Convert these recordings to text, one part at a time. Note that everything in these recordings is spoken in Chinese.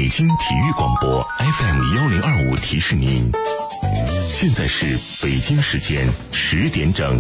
北京体育广播 FM1025提示您，现在是北京时间10点整。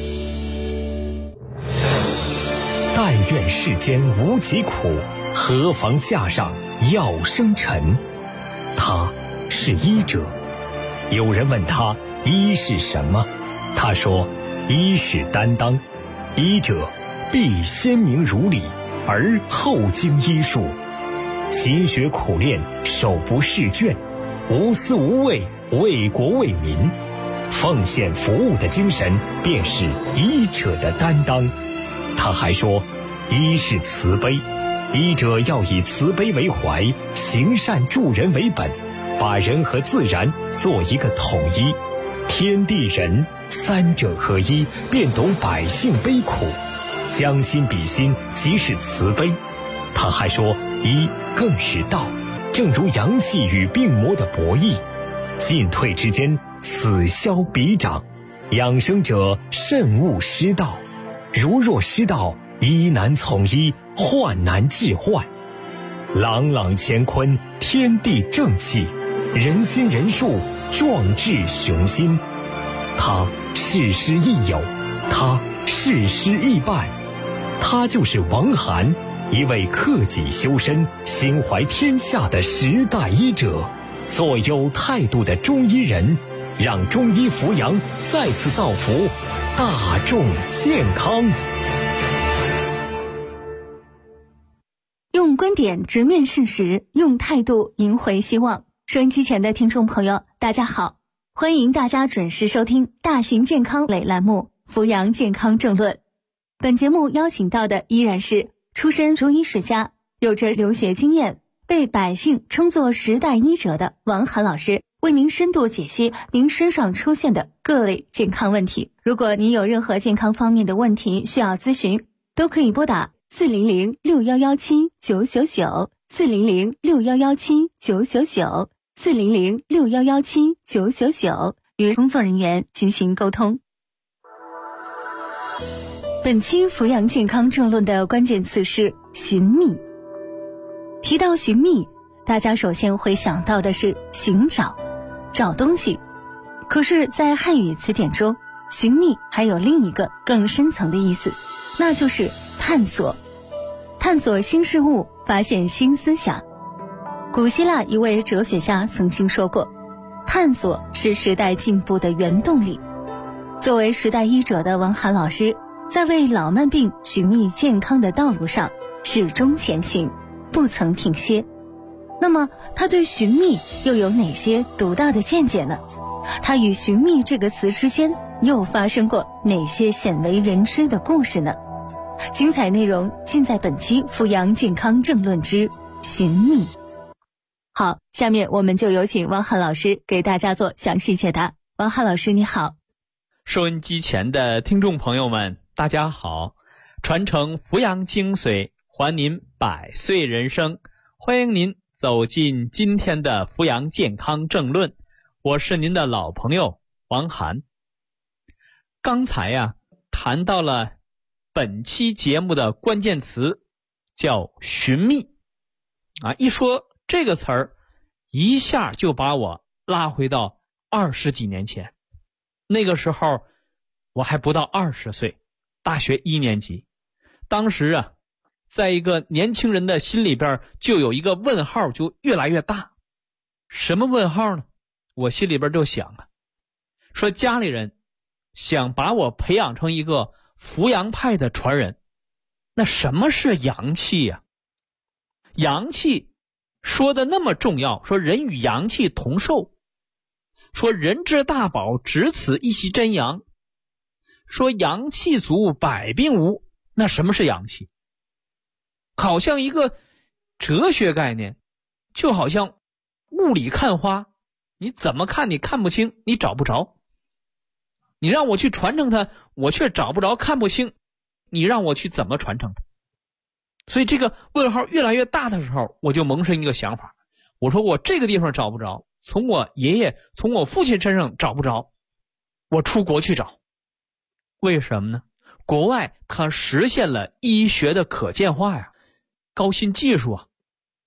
但愿世间无疾苦，何妨架上药生尘。他是医者。有人问他医是什么，他说医是担当，医者必先明如理，而后经医术，勤学苦练，手不释卷，无私无畏，为国为民，奉献服务的精神便是医者的担当。他还说医是慈悲，医者要以慈悲为怀，行善助人为本，把人和自然做一个统一，天地人三者合一，便懂百姓悲苦，将心比心，即是慈悲。他还说医更是道，正如阳气与病魔的博弈，进退之间，此消彼长，养生者慎勿失道，如若失道，医难从医，患难治患。朗朗乾坤，天地正气，人心人术，壮志雄心。他事师亦友，他事师亦伴，他就是王涵，一位克己修身、心怀天下的时代医者，做有态度的中医人，让中医扶阳再次造福大众健康。 用观点直面事实，用态度赢回希望。收音机前的听众朋友，大家好，欢迎大家准时收听大型健康类栏目《扶阳健康政论》。本节目邀请到的依然是出身中医世家，有着留学经验，被百姓称作时代医者的王涵老师，为您深度解析您身上出现的各类健康问题。如果您有任何健康方面的问题需要咨询，都可以拨打4006117999400 40061179999 40061179999与工作人员进行沟通。本期扶阳健康政论的关键词是寻觅。提到寻觅，大家首先会想到的是寻找，找东西。可是在汉语词典中，寻觅还有另一个更深层的意思，那就是探索。探索新事物，发现新思想。古希腊一位哲学家曾经说过，探索是时代进步的原动力。作为时代医者的王涵老师，在为老慢病寻觅健康的道路上始终前行，不曾停歇。那么他对寻觅又有哪些独到的见解呢？他与寻觅这个词之间又发生过哪些鲜为人知的故事呢？精彩内容尽在本期扶阳健康政论之寻觅。好，下面我们就有请王涵老师给大家做详细解答。王涵老师你好。 收音机前的听众朋友们大家好，传承扶阳精髓，还您百岁人生，欢迎您走进今天的扶阳健康政论，我是您的老朋友王涵。刚才谈到了本期节目的关键词叫寻觅一说这个词儿，一下就把我拉回到20几年前。那个时候我还不到20岁，大学1年级。当时在一个年轻人的心里边就有一个问号，就越来越大。什么问号呢？我心里边就想说家里人想把我培养成一个扶阳派的传人。那什么是阳气呀？阳气说的那么重要，说人与阳气同寿，说人之大宝，只此一息真阳，说阳气足，百病无。那什么是阳气？好像一个哲学概念，就好像雾里看花，你怎么看你看不清，你找不着。你让我去传承它，我却找不着，看不清，你让我去怎么传承它？所以这个问号越来越大的时候，我就萌生一个想法，我说我这个地方找不着，从我爷爷从我父亲身上找不着，我出国去找。为什么呢？国外它实现了医学的可见化高新技术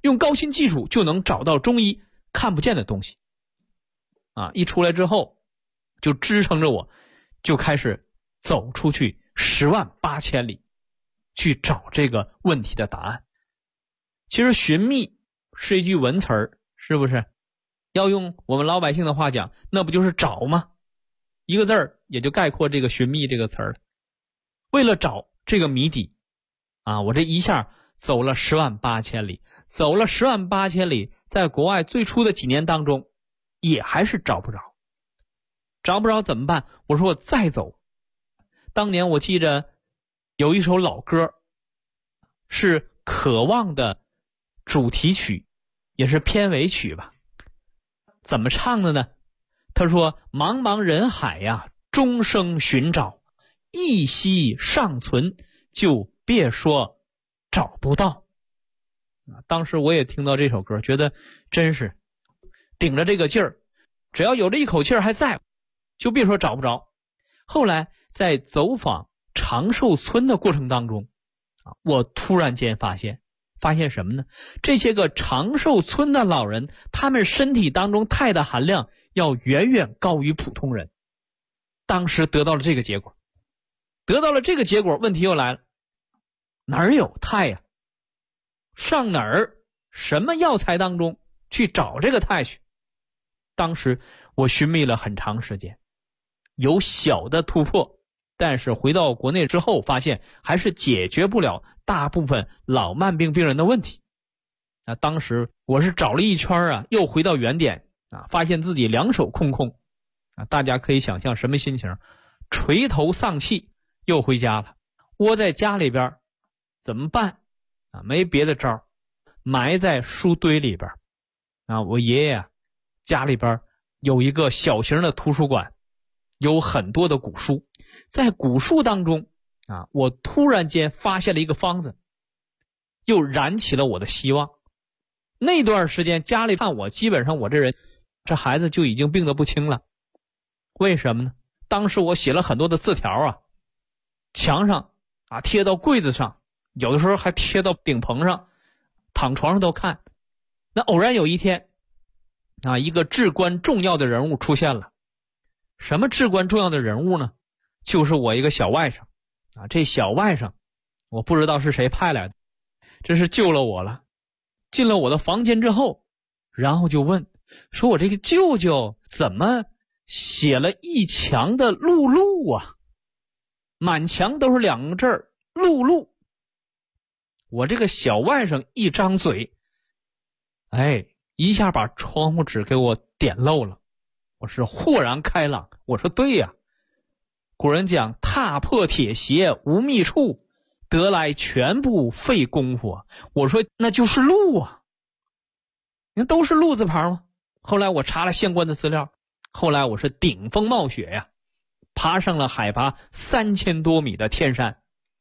用高新技术就能找到中医看不见的东西啊！一出来之后，就支撑着我，就开始走出去108000里，去找这个问题的答案。其实寻觅是一句文词儿，是不是？要用我们老百姓的话讲，那不就是找吗？一个字儿也就概括这个寻觅这个词儿了。为了找这个谜底啊，我这一下走了108000里，走了108000里，在国外最初的几年当中，也还是找不着。找不着怎么办？我说我再走。当年我记着有一首老歌，是《渴望》的主题曲，也是片尾曲吧。怎么唱的呢？他说：茫茫人海呀，终生寻找，一息尚存，就别说找不到。当时我也听到这首歌，觉得真是顶着这个劲儿，只要有这一口气儿还在，就别说找不着。后来在走访长寿村的过程当中，我突然间发现什么呢？这些个长寿村的老人，他们身体当中钛的含量要远远高于普通人。当时得到了这个结果，问题又来了，哪儿有钛呀？上哪儿？什么药材当中去找这个钛去？当时我寻觅了很长时间，有小的突破，但是回到国内之后，发现还是解决不了大部分老慢病病人的问题。当时我是找了一圈啊，又回到原点啊，发现自己两手空空啊，大家可以想象什么心情，垂头丧气，又回家了。窝在家里边怎么办啊？没别的招，埋在书堆里边啊。我爷爷家里边有一个小型的图书馆，有很多的古书，在古书当中啊，我突然间发现了一个方子，又燃起了我的希望。那段时间家里看我，基本上我这孩子就已经病得不轻了。为什么呢？当时我写了很多的字条啊，墙上啊贴到柜子上，有的时候还贴到顶棚上，躺床上都看。那偶然有一天啊，一个至关重要的人物出现了。什么至关重要的人物呢？就是我一个小外甥啊。这小外甥我不知道是谁派来的，真是救了我了。进了我的房间之后，然后就问说，我这个舅舅怎么写了一墙的碌碌啊？满墙都是两个字儿，碌碌。我这个小外甥一张嘴，一下把窗户纸给我点漏了。我是豁然开朗，我说对呀，古人讲踏破铁鞋无觅处，得来全不费功夫。我说那就是路啊，你看都是路字旁吗？后来我查了相关的资料，后来我是顶风冒雪呀，爬上了海拔3000多米的天山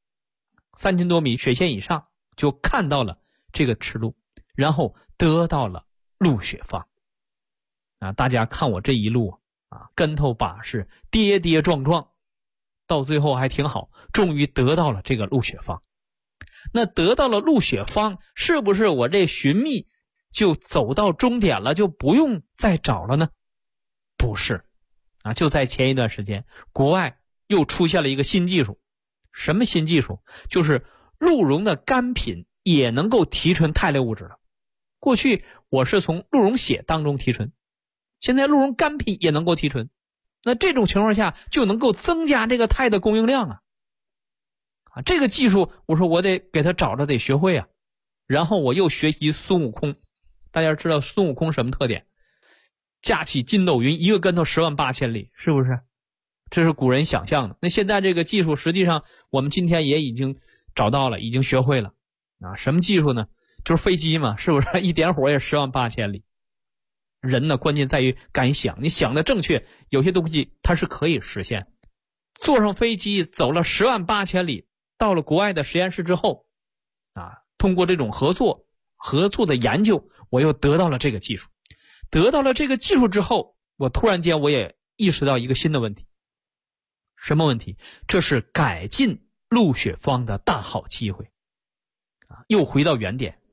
，3000多米雪线以上，就看到了这个赤鹿，然后得到了鹿血方啊。大家看我这一路啊，跟头把式，跌跌撞撞，到最后还挺好，终于得到了这个鹿血方。那得到了鹿血方，是不是我这寻觅就走到终点了，就不用再找了呢？不是啊，就在前一段时间，国外又出现了一个新技术。什么新技术？就是鹿茸的干品也能够提纯肽类物质了。过去我是从鹿茸血当中提纯，现在鹿茸干品也能够提纯。那这种情况下就能够增加这个肽的供应量啊！这个技术我说我得给他找着，得学会啊。然后我又学习孙悟空，大家知道孙悟空什么特点？架起筋斗云，一个跟头108000里，是不是？这是古人想象的。那现在这个技术实际上我们今天也已经找到了，已经学会了啊。什么技术呢？就是飞机嘛，是不是？一点火也108000里。人呢，关键在于敢想，你想的正确，有些东西它是可以实现。坐上飞机走了108000里，到了国外的实验室之后啊，通过这种合作的研究，我又得到了这个技术。得到了这个技术之后，我突然间我也意识到一个新的问题。什么问题？这是改进鹿血方的大好机会啊！又回到原点，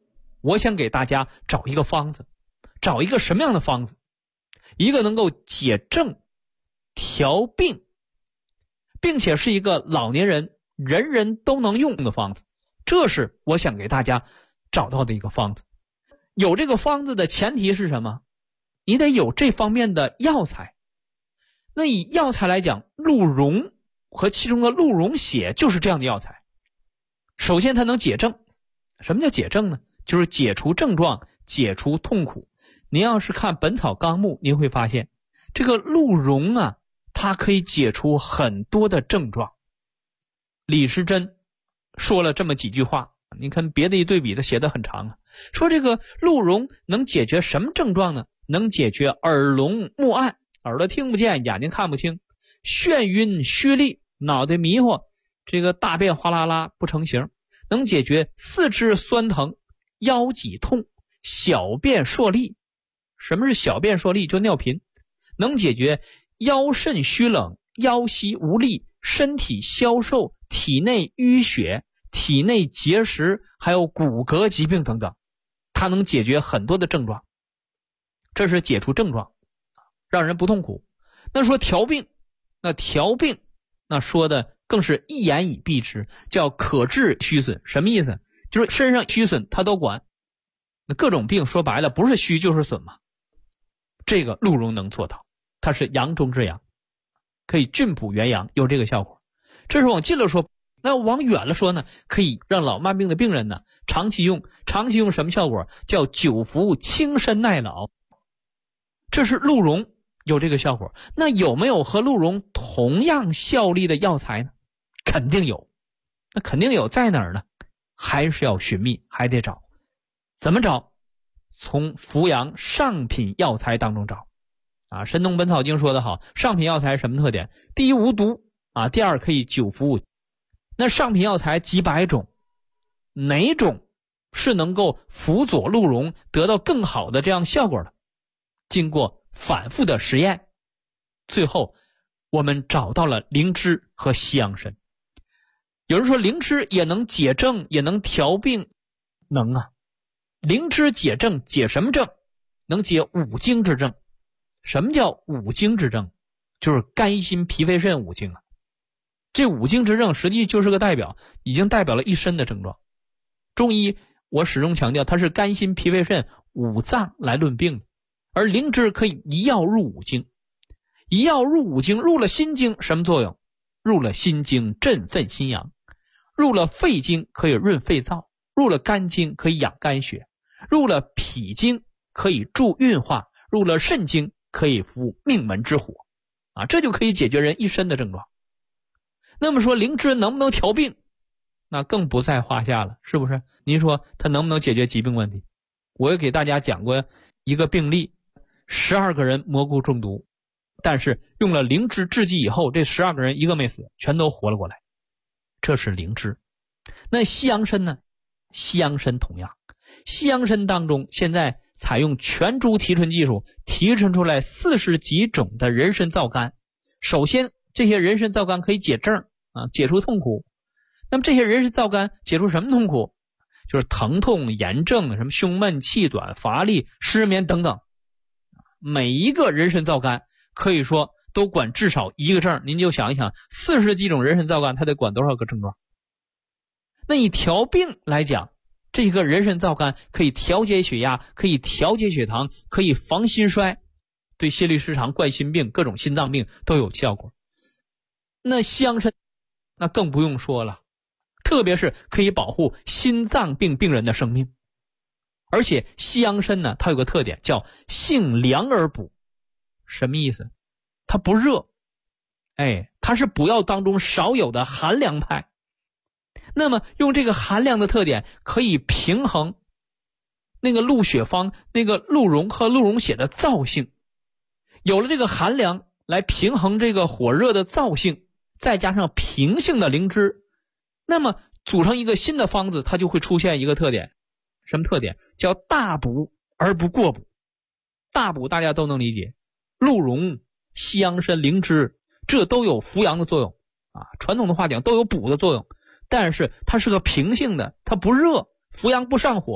我想给大家找一个方子，找一个什么样的方子？一个能够解症、调病，并且是一个老年人人人都能用的方子，这是我想给大家找到的一个方子。有这个方子的前提是什么？你得有这方面的药材。那以药材来讲，鹿茸和其中的鹿茸血就是这样的药材。首先它能解症。什么叫解症呢？就是解除症状，解除痛苦。您要是看《本草纲目》，您会发现这个鹿茸啊，它可以解除很多的症状。李时珍说了这么几句话，你看别的一对比，他写得很长啊。说这个鹿茸能解决什么症状呢？能解决耳聋目暗，耳朵听不见，眼睛看不清，眩晕虚力，脑袋迷糊，这个大便哗啦啦不成形。能解决四肢酸疼，腰脊痛，小便痠痢。什么是小便痠痢？就尿频。能解决腰肾虚冷，腰膝无力，身体消瘦，体内淤血，体内结石，还有骨骼疾病等等。它能解决很多的症状，这是解除症状，让人不痛苦。那说调病，那说的更是一言以蔽之，叫可治虚损。什么意思？就是身上虚损他都管。那各种病说白了不是虚就是损嘛。这个鹿茸能做到，它是阳中之阳，可以菌补元阳，有这个效果。这是往近了说。那往远了说呢，可以让老慢病的病人呢长期用什么效果？叫久服轻身耐老。这是鹿茸有这个效果。那有没有和鹿茸同样效力的药材呢？肯定有。那肯定有，在哪儿呢？还是要寻觅，还得找。怎么找？从扶阳上品药材当中找啊。神农本草经说得好，上品药材什么特点？第一无毒啊，第二可以久服。那上品药材几百种，哪种是能够辅佐鹿茸得到更好的这样效果的？经过反复的实验，最后我们找到了灵芝和西洋参。有人说灵芝也能解症，也能调病。能啊。灵芝解症，解什么症？能解五经之症。什么叫五经之症？就是肝心脾肺肾五经啊。这五经之症实际就是个代表，已经代表了一身的症状。中医我始终强调，它是肝心脾肺肾五脏来论病的，而灵芝可以一药入五经。一药入五经，入了心经什么作用？入了心经振奋心阳，入了肺经可以润肺燥，入了肝经可以养肝血，入了脾经可以助运化，入了肾经可以服命门之火啊，这就可以解决人一身的症状。那么说灵芝能不能调病？那更不在话下了，是不是？您说它能不能解决疾病问题？我也给大家讲过一个病例，12个人蘑菇中毒，但是用了灵芝制剂以后，这12个人一个没死，全都活了过来。这是灵芝。那西洋参呢？西洋参同样，西洋参当中现在采用全株提纯技术提纯出来40几种的人参皂苷。首先这些人参皂苷可以解症啊，解除痛苦。那么这些人参皂苷解除什么痛苦？就是疼痛、炎症、什么胸闷、气短、乏力、失眠等等。每一个人参皂苷可以说都管至少一个症。您就想一想，40几种人参皂苷它得管多少个症状？那以调病来讲，这个人参皂苷可以调节血压，可以调节血糖，可以防心衰，对心律失常、冠心病、各种心脏病都有效果。那西洋参那更不用说了，特别是可以保护心脏病病人的生命。而且西洋参呢，它有个特点叫性凉而补。什么意思？它不热，它是补药当中少有的寒凉派。那么用这个寒凉的特点，可以平衡那个鹿血方、那个鹿茸和鹿茸血的燥性。有了这个寒凉来平衡这个火热的燥性，再加上平性的灵芝，那么组成一个新的方子，它就会出现一个特点。什么特点？叫大补而不过补。大补大家都能理解，鹿茸、西洋参、灵芝这都有扶阳的作用啊，传统的话讲都有补的作用，但是它是个平性的，它不热，扶阳不上火，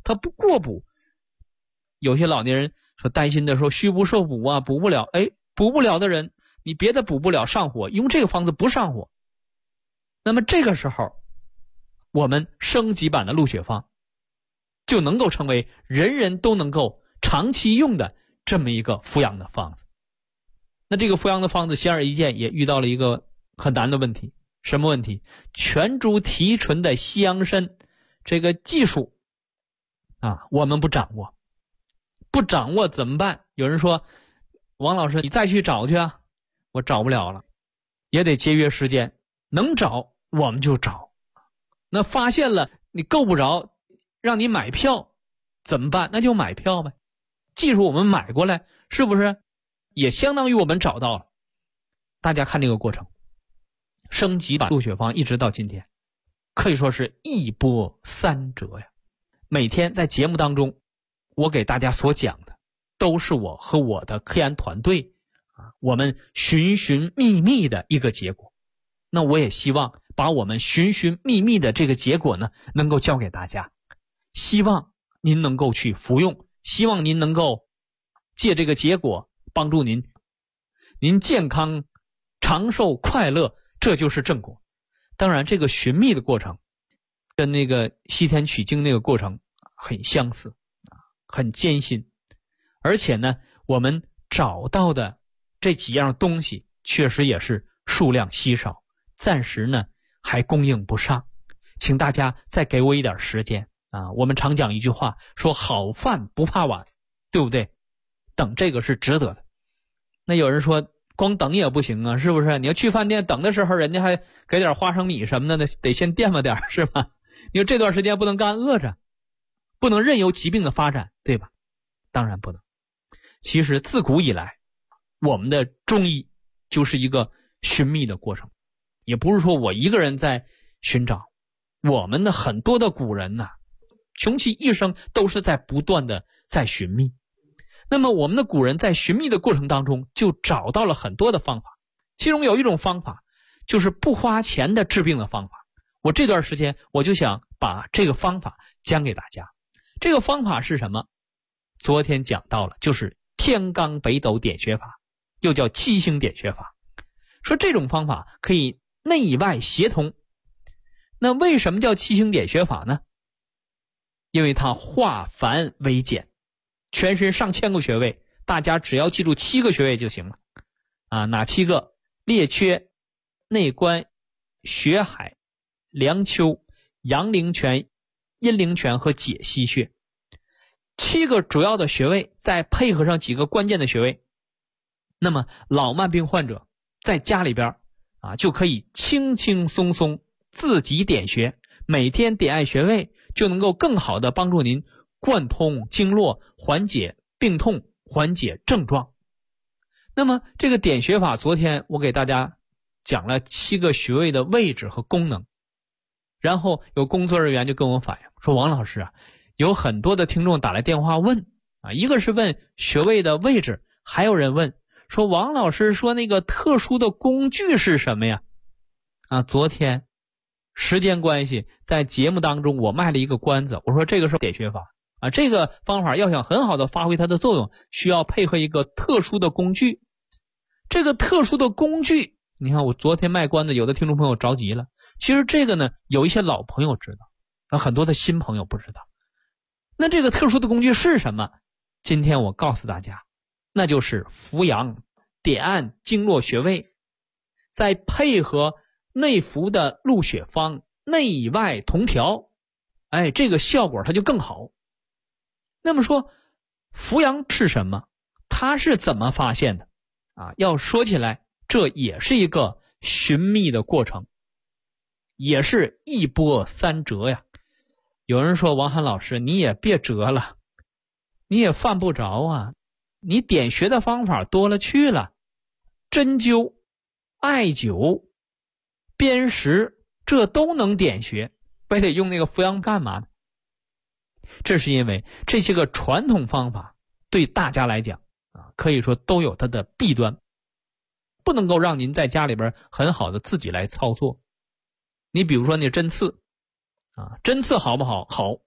他不过补。有些老年人说担心的说虚不受补啊，补不了。补不了的人，你别的补不了上火，用这个方子不上火。那么这个时候，我们升级版的鹿血方就能够成为人人都能够长期用的这么一个扶阳的方子。那这个扶阳的方子显而易见也遇到了一个很难的问题。什么问题？全株提纯的西洋参这个技术我们不掌握。不掌握怎么办？有人说王老师你再去找去啊，我找不了了，也得节约时间，能找我们就找。那发现了你够不着，让你买票怎么办？那就买票呗。技术我们买过来，是不是也相当于我们找到了？大家看这个过程，升级版鹿血方一直到今天可以说是一波三折呀。每天在节目当中我给大家所讲的都是我和我的科研团队我们寻寻觅觅的一个结果。那我也希望把我们寻寻觅觅的这个结果呢能够教给大家，希望您能够去服用，希望您能够借这个结果帮助您健康长寿快乐，这就是正果。当然这个寻觅的过程跟那个西天取经那个过程很相似，很艰辛，而且呢我们找到的这几样东西确实也是数量稀少，暂时呢还供应不上，请大家再给我一点时间我们常讲一句话，说好饭不怕晚，对不对？等这个是值得的。那有人说光等也不行啊，是不是？你要去饭店等的时候，人家还给点花生米什么的，得先垫吧点，是吧？你说这段时间不能干饿着，不能任由疾病的发展，对吧？当然不能。其实自古以来我们的中医就是一个寻觅的过程，也不是说我一个人在寻找，我们的很多的古人穷其一生都是在不断的在寻觅。那么我们的古人在寻觅的过程当中就找到了很多的方法，其中有一种方法就是不花钱的治病的方法。我这段时间我就想把这个方法讲给大家。这个方法是什么？昨天讲到了，就是天罡北斗点穴法，又叫七星点穴法。说这种方法可以内外协同。那为什么叫七星点穴法呢？因为它化繁为简，全身上千个穴位，大家只要记住7个穴位就行了哪7个？列缺、内关、血海、梁丘、阳陵泉、阴陵泉和解溪穴。7个主要的穴位，再配合上几个关键的穴位，那么老慢病患者在家里边就可以轻轻松松自己点穴，每天点按穴位，就能够更好的帮助您贯通经络，缓解病痛，缓解症状。那么这个点穴法，昨天我给大家讲了7个穴位的位置和功能，然后有工作人员就跟我反映说，王老师有很多的听众打来电话问一个是问穴位的位置，还有人问说王老师说那个特殊的工具是什么呀？昨天时间关系在节目当中我卖了一个关子，我说这个是点穴法这个方法要想很好的发挥它的作用，需要配合一个特殊的工具。这个特殊的工具，你看我昨天卖关子，有的听众朋友着急了。其实这个呢，有一些老朋友知道，很多的新朋友不知道。那这个特殊的工具是什么？今天我告诉大家，那就是扶阳点按经络穴位，再配合内服的鹿血方，内外同调，这个效果它就更好。那么说扶阳是什么？它是怎么发现的要说起来，这也是一个寻觅的过程，也是一波三折呀。有人说王涵老师你也别折了，你也犯不着你点穴的方法多了去了，针灸、艾灸、砭石这都能点穴，非得用那个扶阳干嘛呢？这是因为这些个传统方法对大家来讲可以说都有它的弊端，不能够让您在家里边很好的自己来操作。你比如说那针刺针刺好不好？好，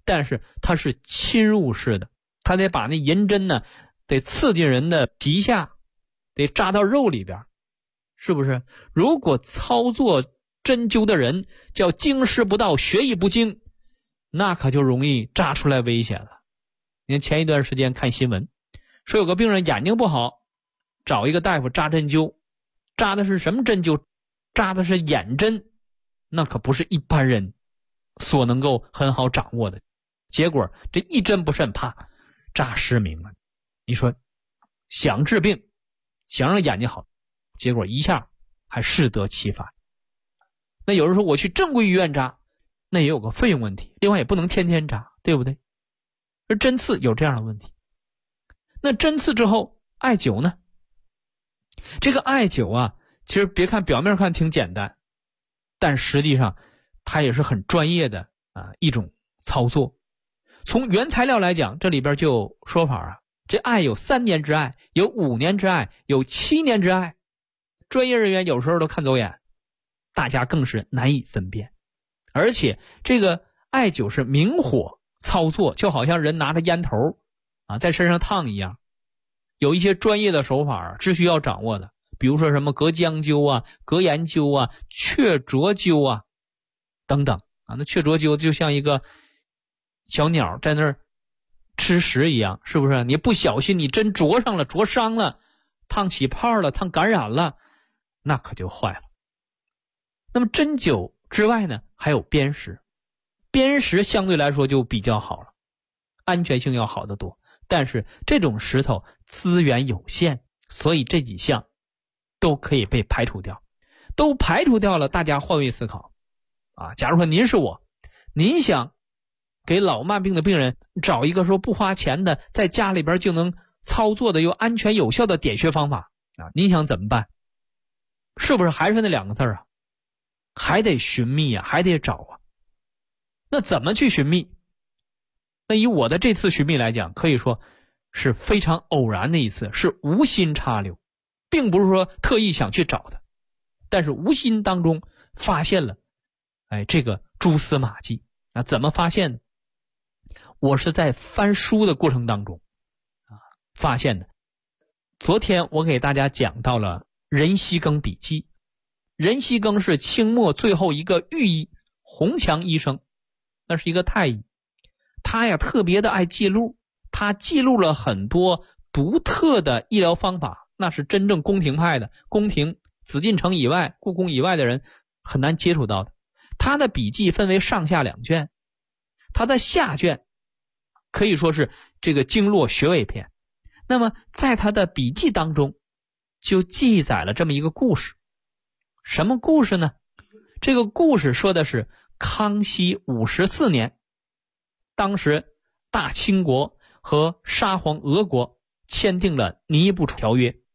但是它是侵入式的，它得把那银针呢得刺进人的皮下，得扎到肉里边，是不是？如果操作针灸的人叫经师不到学艺不精，那可就容易扎出来危险了。你看前一段时间看新闻说有个病人眼睛不好，找一个大夫扎针灸，扎的是什么针灸？扎的是眼针，那可不是一般人所能够很好掌握的。结果这一针不慎，啪，扎失明了。你说想治病，想让眼睛好，结果一下还适得其反。那有人说我去正规医院扎，那也有个费用问题，另外也不能天天扎，对不对？而针刺有这样的问题。那针刺之后艾灸呢？这个艾灸啊，其实别看表面看挺简单，但实际上它也是很专业的一种操作。从原材料来讲，这里边就有说法啊，这艾有3年之艾，有5年之艾，有7年之艾，专业人员有时候都看走眼，大家更是难以分辨。而且这个艾灸是明火操作，就好像人拿着烟头在身上烫一样，有一些专业的手法是需要掌握的，比如说什么隔姜灸啊、隔盐灸啊、雀啄灸啊等等那雀啄灸就像一个小鸟在那儿吃食一样，是不是？你不小心你真啄上了，啄伤了，烫起泡了，烫感染了，那可就坏了。那么针灸之外呢，还有砭石。砭石相对来说就比较好了，安全性要好得多，但是这种石头资源有限，所以这几项都可以被排除掉。都排除掉了，大家换位思考假如说您是我，您想给老慢病的病人找一个说不花钱的，在家里边就能操作的又安全有效的点穴方法您想怎么办？是不是还是那2个字还得寻觅还得找那怎么去寻觅？那以我的这次寻觅来讲，可以说是非常偶然的一次，是无心插柳，并不是说特意想去找的，但是无心当中发现了这个蛛丝马迹。那怎么发现呢？我是在翻书的过程当中发现的。昨天我给大家讲到了任锡庚笔记。任锡庚是清末最后一个御医，洪强医生，那是一个太医。他呀特别的爱记录，他记录了很多独特的医疗方法，那是真正宫廷派的，宫廷紫禁城以外、故宫以外的人很难接触到的。他的笔记分为上下2卷，他的下卷可以说是这个经络穴位篇。那么在他的笔记当中就记载了这么一个故事。什么故事呢？这个故事说的是康熙54年，当时大清国和沙皇俄国签订了尼布楚条约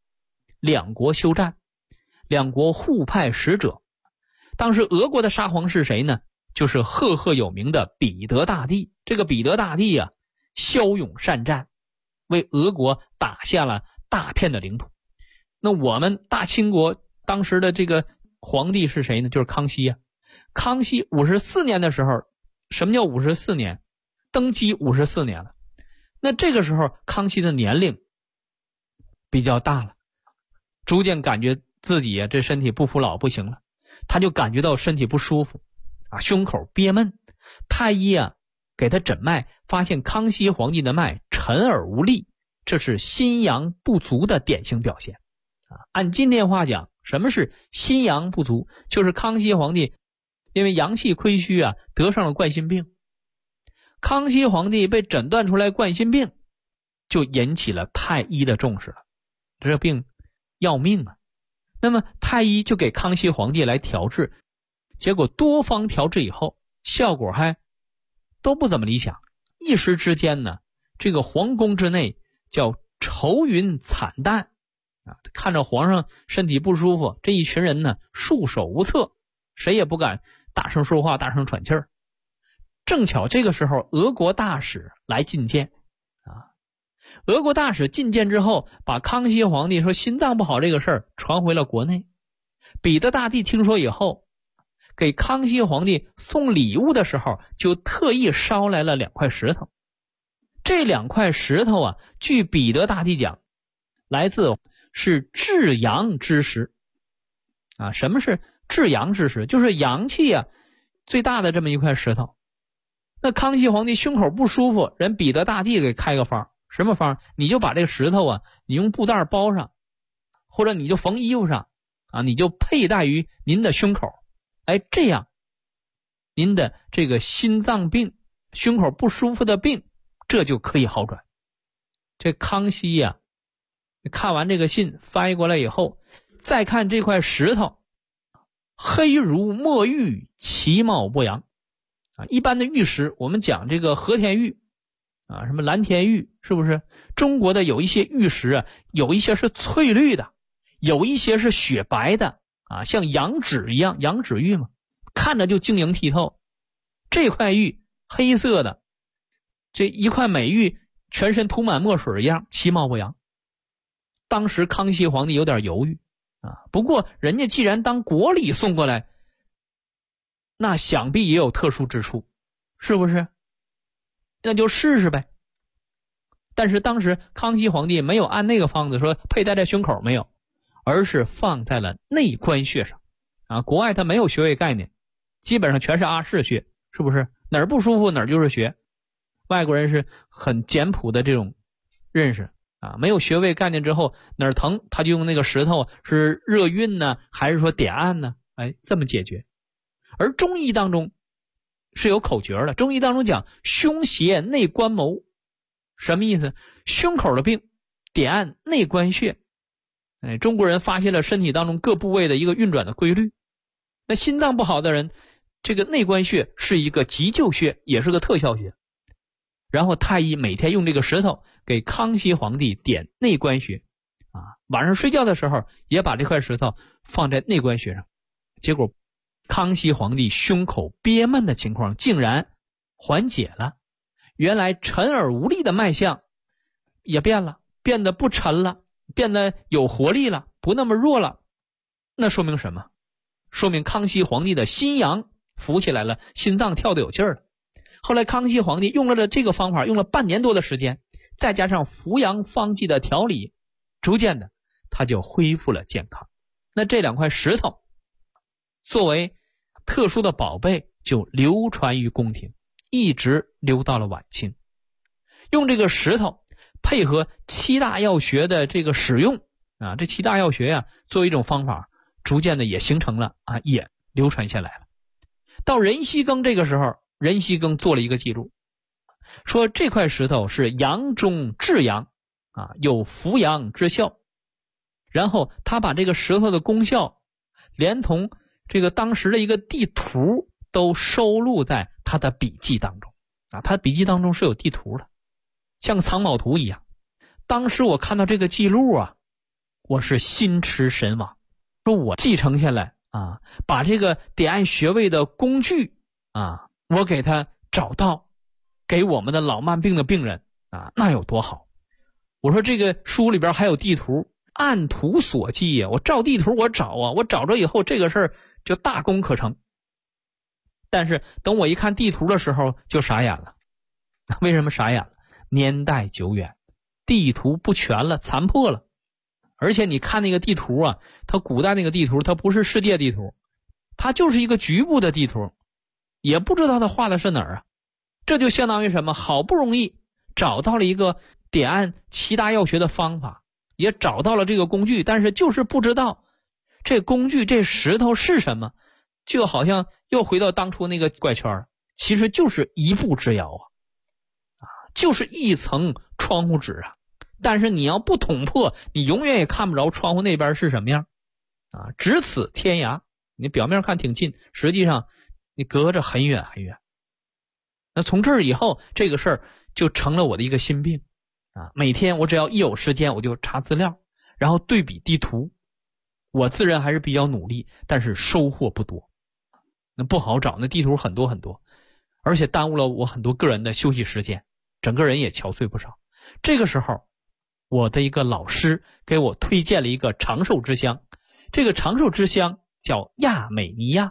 ，2国休战，2国互派使者。当时俄国的沙皇是谁呢？就是赫赫有名的彼得大帝。这个彼得大帝骁勇善战，为俄国打下了大片的领土。那我们大清国当时的这个皇帝是谁呢？就是康熙康熙54年的时候，什么叫54年？登基54年了。那这个时候康熙的年龄比较大了，逐渐感觉自己这身体不服老不行了，他就感觉到身体不舒服胸口憋闷。太医给他诊脉，发现康熙皇帝的脉沉而无力，这是心阳不足的典型表现按今天话讲，什么是心阳不足？就是康熙皇帝因为阳气亏虚得上了冠心病。康熙皇帝被诊断出来冠心病，就引起了太医的重视了，这病要命那么太医就给康熙皇帝来调治，结果多方调治以后，效果还都不怎么理想。一时之间呢，这个皇宫之内叫愁云惨淡看着皇上身体不舒服，这一群人呢束手无策，谁也不敢大声说话，大声喘气儿。正巧这个时候俄国大使来觐见俄国大使觐见之后，把康熙皇帝说心脏不好这个事儿传回了国内。彼得大帝听说以后， 给康熙皇帝送礼物的时候，就特意捎来了2块石头。这2块石头啊，据彼得大帝讲，来自是至阳之石啊。什么是至阳之石？就是阳气啊最大的这么一块石头。那康熙皇帝胸口不舒服，人彼得大帝给开个方，什么方？你就把这个石头啊，你用布袋包上，或者你就缝衣服上啊，你就佩戴于您的胸口。哎，这样您的这个心脏病、胸口不舒服的病，这就可以好转。这康熙呀，看完这个信翻译过来以后，再看这块石头，黑如墨玉，其貌不扬啊。一般的玉石，我们讲这个和田玉啊，什么蓝田玉，是不是？中国的有一些玉石啊，有一些是翠绿的，有一些是雪白的啊，像羊脂一样，羊脂玉嘛，看着就晶莹剔透。这块玉黑色的，这一块美玉全身涂满墨水一样，其貌不扬。当时康熙皇帝有点犹豫啊，不过人家既然当国礼送过来，那想必也有特殊之处，是不是？那就试试呗。但是当时康熙皇帝没有按那个方子说佩戴在胸口，没有，而是放在了内关穴上啊。国外它没有穴位概念，基本上全是阿是穴，是不是？哪儿不舒服哪儿就是穴。外国人是很简朴的这种认识啊，没有穴位概念之后，哪儿疼他就用那个石头是热运呢，还是说点按呢？哎，这么解决。而中医当中是有口诀的，中医当中讲胸胁内关谋，什么意思？胸口的病点按内关穴。哎，中国人发现了身体当中各部位的一个运转的规律。那心脏不好的人，这个内关穴是一个急救穴，也是个特效穴。然后太医每天用这个石头给康熙皇帝点内关穴啊，晚上睡觉的时候也把这块石头放在内关穴上。结果康熙皇帝胸口憋闷的情况竟然缓解了，原来沉而无力的脉象也变了，变得不沉了，变得有活力了，不那么弱了。那说明什么？说明康熙皇帝的心阳浮起来了，心脏跳得有劲儿了。后来康熙皇帝用了这个方法，用了半年多的时间，再加上扶阳方剂的调理，逐渐的他就恢复了健康。那这2块石头作为特殊的宝贝，就流传于宫廷，一直流到了晚清。用这个石头配合7大药学的这个使用啊，这7大药学呀，作为一种方法，逐渐的也形成了啊，也流传下来了。到壬戌庚这个时候，壬戌庚做了一个记录，说这块石头是阳中至阳啊，有扶阳之效。然后他把这个石头的功效连同这个当时的一个地图都收录在他的笔记当中啊，他笔记当中是有地图的，像藏宝图一样。当时我看到这个记录啊，我是心驰神往，说我继承下来啊，把这个点按穴位的工具啊，我给他找到，给我们的老慢病的病人啊，那有多好。我说这个书里边还有地图，按图索骥呀，我照地图我找啊，我找着以后这个事儿就大功可成。但是等我一看地图的时候就傻眼了。为什么傻眼了？年代久远，地图不全了，残破了。而且你看那个地图啊，它古代那个地图它不是世界地图，它就是一个局部的地图，也不知道他画的是哪儿啊。这就相当于什么？好不容易找到了一个点按7大药学的方法，也找到了这个工具，但是就是不知道这工具这石头是什么，就好像又回到当初那个怪圈，其实就是一步之遥啊，就是一层窗户纸啊。但是你要不捅破，你永远也看不着窗户那边是什么样啊，咫尺天涯。你表面看挺近，实际上你隔着很远很远。那从这儿以后，这个事儿就成了我的一个心病啊。每天我只要一有时间，我就查资料，然后对比地图。我自认还是比较努力，但是收获不多。那不好找，那地图很多很多，而且耽误了我很多个人的休息时间，整个人也憔悴不少。这个时候，我的一个老师给我推荐了一个长寿之香，这个长寿之香叫亚美尼亚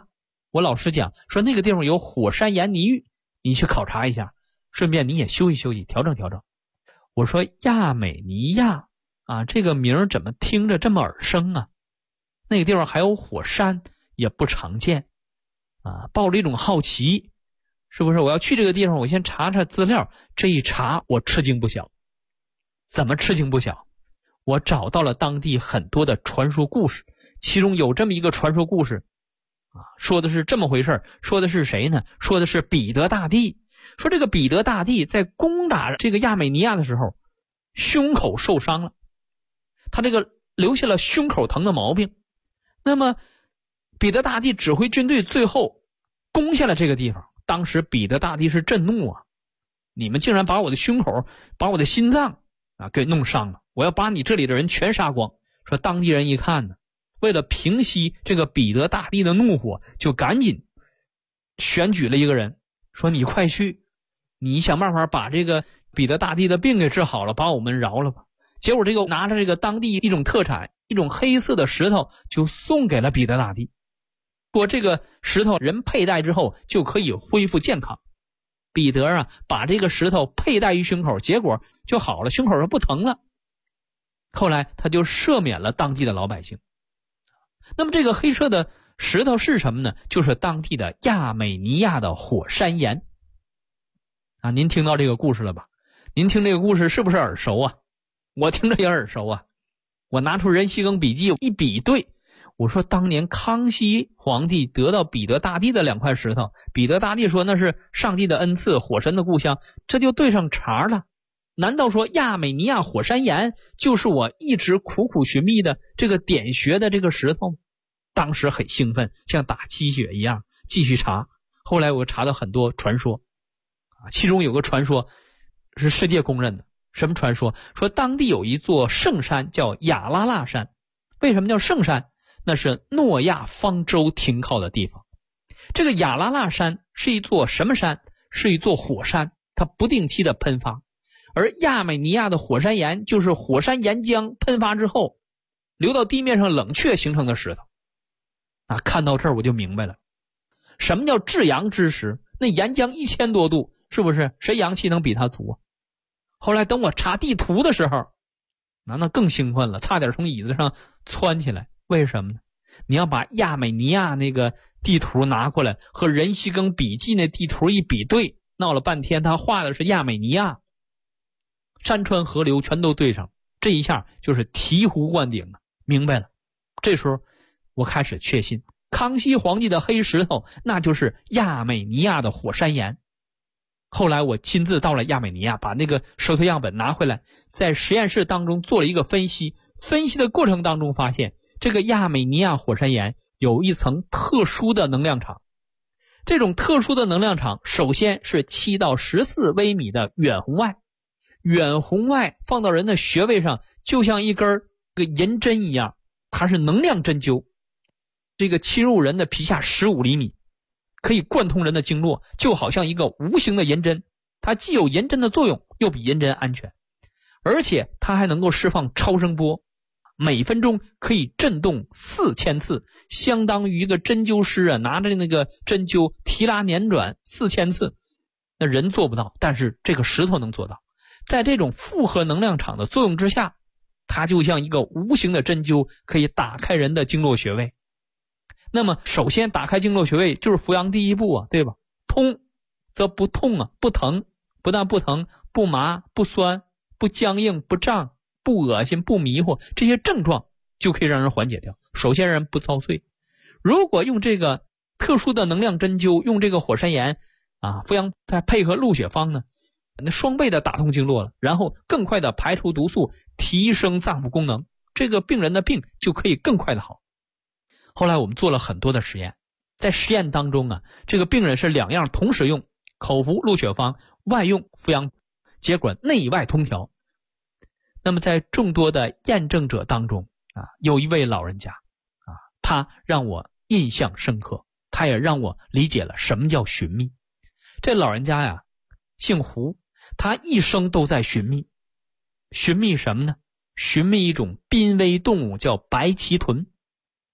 我老师讲说那个地方有火山岩泥域，你去考察一下，顺便你也休息休息，调整调整。我说亚美尼亚啊，这个名怎么听着这么耳生啊？那个地方还有火山，也不常见啊，抱着一种好奇，是不是？我要去这个地方，我先查查资料。这一查，我吃惊不小。怎么吃惊不小？我找到了当地很多的传说故事，其中有这么一个传说故事啊，说的是这么回事，说的是谁呢？说的是彼得大帝。说这个彼得大帝在攻打这个亚美尼亚的时候，胸口受伤了，他这个留下了胸口疼的毛病。那么彼得大帝指挥军队最后攻下了这个地方，当时彼得大帝是震怒啊，你们竟然把我的胸口，把我的心脏啊给弄伤了，我要把你这里的人全杀光。说当地人一看呢，为了平息这个彼得大帝的怒火，就赶紧选举了一个人，说你快去，你想办法把这个彼得大帝的病给治好了，把我们饶了吧。结果这个拿着这个当地一种特产，一种黑色的石头，就送给了彼得大帝，说这个石头人佩戴之后就可以恢复健康。彼得啊，把这个石头佩戴于胸口，结果就好了，胸口就不疼了。后来他就赦免了当地的老百姓。那么这个黑色的石头是什么呢？就是当地的亚美尼亚的火山岩啊。您听到这个故事了吧？您听这个故事是不是耳熟啊？我听着也耳熟啊。我拿出《人西更笔记》一比对，我说当年康熙皇帝得到彼得大帝的2块石头，彼得大帝说那是上帝的恩赐，火神的故乡，这就对上茬了。难道说亚美尼亚火山岩就是我一直苦苦寻觅的这个点穴的这个石头吗？当时很兴奋，像打鸡血一样继续查。后来我查到很多传说啊，其中有个传说是世界公认的。什么传说？说当地有一座圣山叫亚拉腊山。为什么叫圣山？那是诺亚方舟停靠的地方。这个亚拉腊山是一座什么山？是一座火山，它不定期的喷发。而亚美尼亚的火山岩就是火山岩浆喷发之后流到地面上冷却形成的石头啊。看到这儿我就明白了，什么叫至阳之时？那岩浆1000多度，是不是？谁阳气能比它足啊？后来等我查地图的时候，那更兴奋了，差点从椅子上窜起来。为什么呢？你要把亚美尼亚那个地图拿过来和《人西更笔记》那地图一比对，闹了半天他画的是亚美尼亚，山川河流全都对上，这一下就是醍醐灌顶啊，明白了。这时候我开始确信，康熙皇帝的黑石头那就是亚美尼亚的火山岩。后来我亲自到了亚美尼亚，把那个石头样本拿回来，在实验室当中做了一个分析。分析的过程当中发现，这个亚美尼亚火山岩有一层特殊的能量场。这种特殊的能量场首先是7到14微米的远红外，远红外放到人的穴位上就像一根银针一样，它是能量针灸，这个侵入人的皮下15厘米，可以贯通人的经络，就好像一个无形的银针。它既有银针的作用，又比银针安全，而且它还能够释放超声波，每分钟可以震动4000次，相当于一个针灸师啊拿着那个针灸提拉捻转4000次。那人做不到，但是这个石头能做到。在这种复合能量场的作用之下，它就像一个无形的针灸，可以打开人的经络穴位。那么首先打开经络穴位就是扶阳第一步啊，对吧？通则不痛啊，不疼，不但不疼，不麻，不酸，不僵硬，不胀，不恶心，不迷糊，这些症状就可以让人缓解掉。首先让人不遭罪。如果用这个特殊的能量针灸，用这个火山岩啊，扶阳再配合鹿血方呢，那双倍的打通经络了，然后更快的排除毒素，提升脏腑功能，这个病人的病就可以更快的好。后来我们做了很多的实验，在实验当中啊，这个病人是2样同时用，口服鹿血方，外用扶阳，结果内外通调。那么在众多的验证者当中啊，有一位老人家啊，他让我印象深刻，他也让我理解了什么叫寻觅。这老人家呀，姓胡，他一生都在寻觅。寻觅什么呢？寻觅一种濒危动物叫白鳍豚。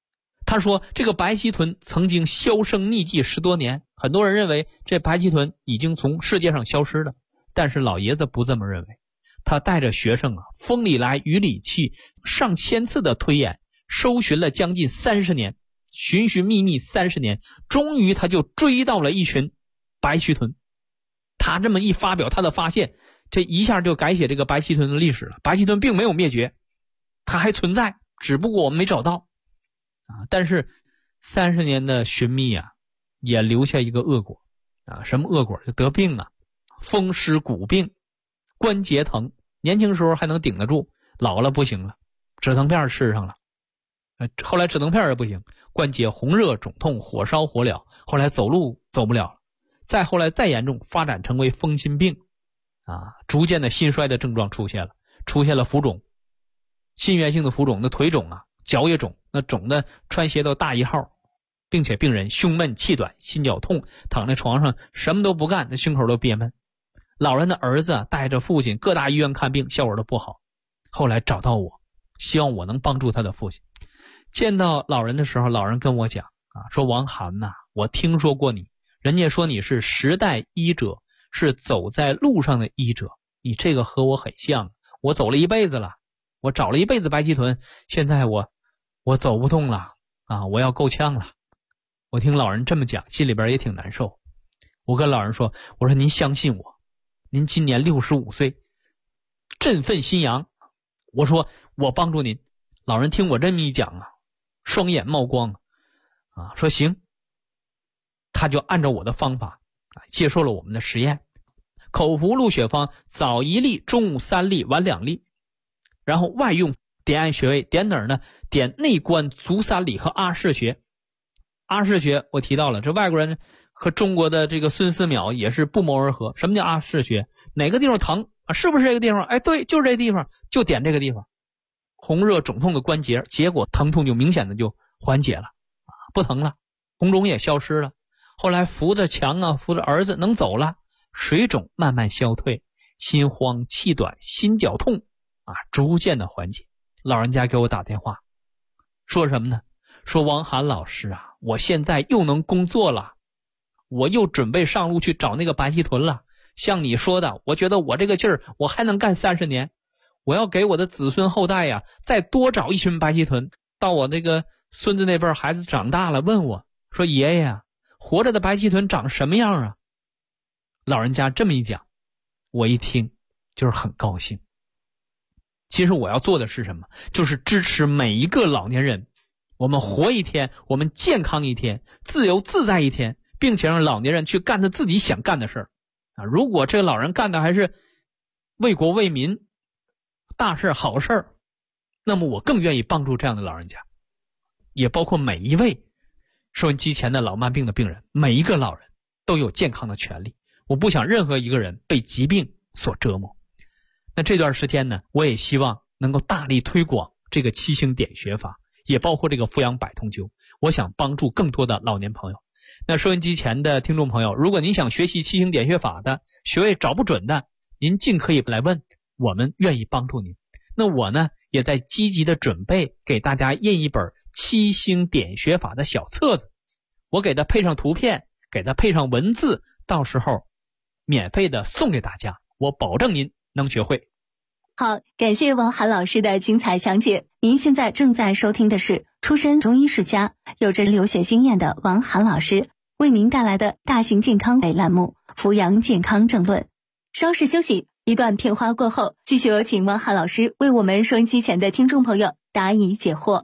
他说这个白鳍豚曾经销声匿迹10多年，很多人认为这白鳍豚已经从世界上消失了，但是老爷子不这么认为。他带着学生风里来雨里去，上千次的推演，搜寻了将近30年，寻寻觅觅30年，终于他就追到了一群白鳍豚。他这么一发表他的发现，这一下就改写这个白鳍豚的历史了。白鳍豚并没有灭绝，它还存在，只不过我们没找到但是30年的寻觅也留下一个恶果什么恶果？就得病风湿骨病，关节疼，年轻时候还能顶得住，老了不行了，止疼片吃上了，后来止疼片也不行，关节红热肿痛，火烧火燎，后来走路走不了了，再后来再严重，发展成为风心病逐渐的心衰的症状出现了浮肿，心源性的浮肿，那腿肿脚也肿，那肿的穿鞋都大1号，并且病人胸闷气短，心绞痛，躺在床上什么都不干，那胸口都憋闷。老人的儿子带着父亲各大医院看病，效果都不好，后来找到我，希望我能帮助他的父亲。见到老人的时候，老人跟我讲说王涵我听说过你，人家说你是时代医者，是走在路上的医者，你这个和我很像，我走了一辈子了，我找了一辈子白鳍豚，现在我走不动了我要够呛了。我听老人这么讲，心里边也挺难受。我跟老人说，我说您相信我，您今年65岁，振奋心阳，我说我帮助您。老人听我这么一讲双眼冒光说行。他就按照我的方法接受了我们的实验，口服鹿血方，早1粒，中午3粒，晚2粒，然后外用点按穴位，点哪儿呢？点内关、足三里和阿是穴。阿是穴我提到了，这外国人和中国的这个孙思邈也是不谋而合。什么叫阿是穴？哪个地方疼是不是这个地方？对，就是这个地方，就点这个地方。红热肿痛的关节，结果疼痛就明显的就缓解了不疼了，红肿也消失了。后来扶着墙扶着儿子能走了，水肿慢慢消退，心慌气短，心绞痛逐渐的缓解。老人家给我打电话说什么呢？说王涵老师我现在又能工作了，我又准备上路去找那个白鳍豚了。像你说的，我觉得我这个劲儿我还能干30年，我要给我的子孙后代再多找一群白鳍豚，到我这个孙子那辈孩子长大了问我说爷爷活着的白鳍豚长什么样老人家这么一讲，我一听就是很高兴。其实我要做的是什么？就是支持每一个老年人，我们活一天，我们健康一天，自由自在一天，并且让老年人去干他自己想干的事儿如果这个老人干的还是为国为民大事好事儿，那么我更愿意帮助这样的老人家，也包括每一位收音机前的老慢病的病人，每一个老人都有健康的权利，我不想任何一个人被疾病所折磨。那这段时间呢，我也希望能够大力推广这个7星点穴法，也包括这个扶阳百通灸，我想帮助更多的老年朋友。那收音机前的听众朋友，如果您想学习7星点穴法的穴位找不准的，您尽可以来问，我们愿意帮助您。那我呢也在积极的准备给大家印一本7星点穴法的小册子，我给它配上图片，给它配上文字，到时候免费的送给大家，我保证您能学会。 好，感谢王涵老师的精彩讲解。您现在正在收听的是出身中医世家、有着留学经验的王涵老师为您带来的大型健康类栏目《扶阳健康政论》。稍事休息，一段片花过后，继续有请王涵老师为我们收音机前的听众朋友答疑解惑。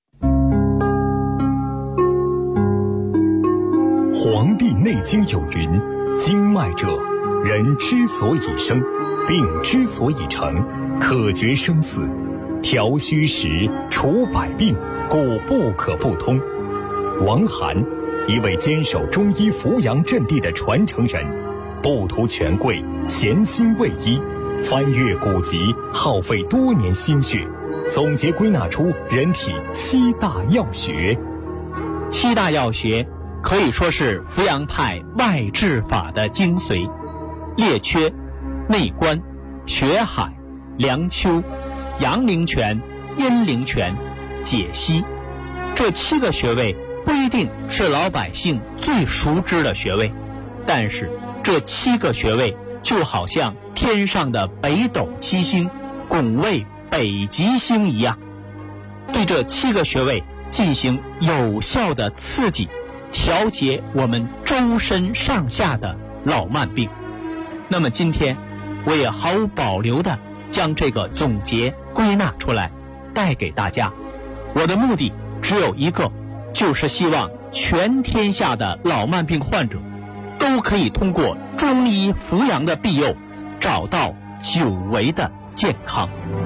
《黄帝内经》有云：经脉者，人之所以生，病之所以成，可决生死，调虚实，除百病，故不可不通。王涵，一位坚守中医扶阳阵地的传承人，不图权贵，潜心为医，翻阅古籍，耗费多年心血，总结归纳出人体7大要穴。 7大要穴可以说是扶阳派外治法的精髓：列缺、内关、血海、梁丘、阳陵泉、阴陵泉、解析。 这7个穴位不一定是老百姓最熟知的穴位，但是这7个穴位就好像天上的北斗七星拱卫北极星一样，对这7个穴位进行有效的刺激，调节我们周身上下的老慢病。那么今天我也毫无保留的将这个总结归纳出来带给大家，我的目的只有一个，就是希望全天下的老慢病患者都可以通过中医扶阳的庇佑，找到久违的健康。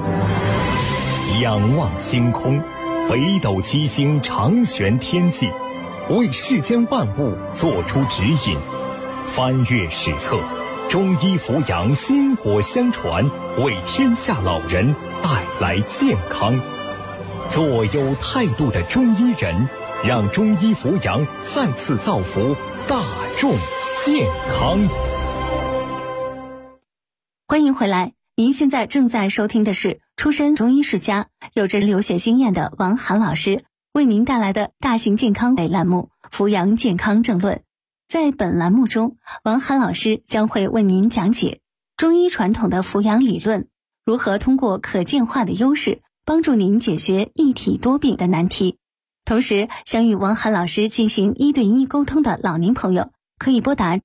仰望星空，北斗七星长悬天际，为世间万物做出指引。翻阅史册，中医扶阳薪火相传，为天下老人带来健康。做有态度的中医人，让中医扶阳再次造福大众健康。 欢迎回来，您现在正在收听的是出身中医世家、有着留学经验的王涵老师为您带来的大型健康类栏目《扶阳健康政论》。在本栏目中，王涵老师将会为您讲解中医传统的扶阳理论，如何通过可见化的优势帮助您解决一体多病的难题。同时，想与王涵老师进行1对1沟通的老年朋友，可以拨打